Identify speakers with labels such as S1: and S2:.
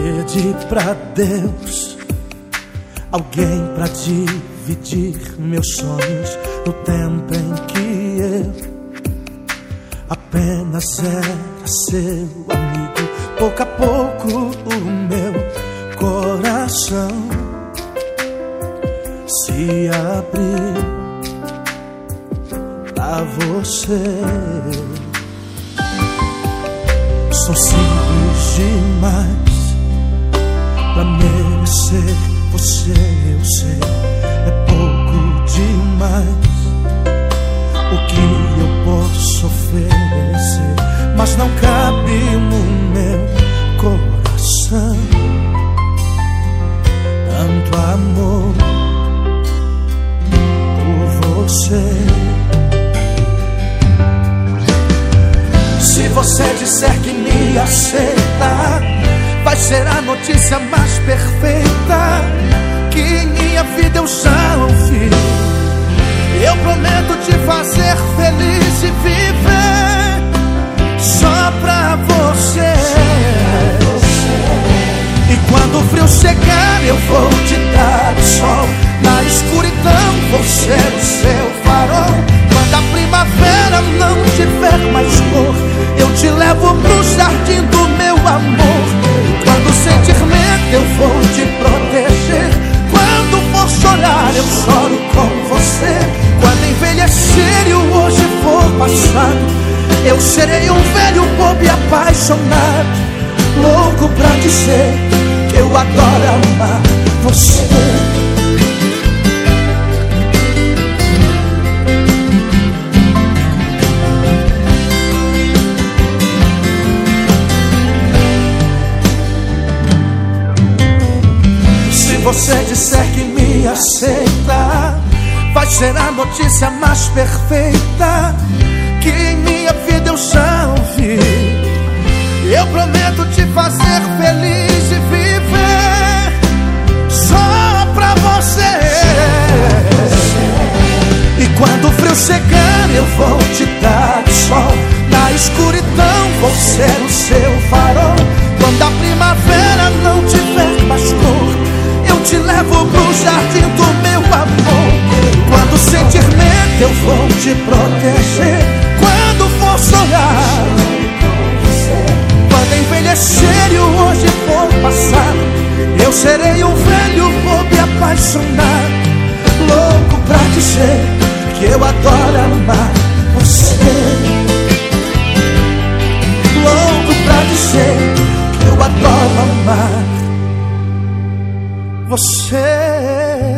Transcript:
S1: Pedi pra Deus alguém pra dividir meus sonhos no tempo em que eu apenas era seu amigo. Pouco a pouco o meu coração se abriu pra você. Sou simples demais pra merecer você, eu sei. É pouco demais o que eu posso oferecer, mas não cabe no meu coração tanto amor por você. Se você disser que me aceita, vai ser a notícia mais perfeita que em minha vida eu já ouvi. Eu prometo te fazer feliz e viver só pra você. E quando o frio chegar eu vou te dar o sol, na escuridão vou ser o seu farol. Quando a primavera não tiver mais cor, eu te levo pro jardim do meu amor. Quando sentir medo eu vou te proteger, quando for chorar eu choro com você. Quando envelhecer e o hoje for passado, eu serei um velho bobo e apaixonado, louco pra dizer que eu adoro amar você. Se você disser que me aceita, vai ser a notícia mais perfeita que em minha vida eu já ouvi. Eu prometo te fazer feliz e viver só pra você. E quando o frio chegar eu vou te dar o sol, na escuridão vou ser o seu farol. Quando a primavera não tiver mais cor, eu te levo pro jardim do meu amor. Quando sentir medo eu vou te proteger, quando for chorar, quando envelhecer e o hoje for passado, eu serei um velho bobo e apaixonado, louco pra dizer que eu adoro amar você. Louco pra dizer que eu adoro amar você.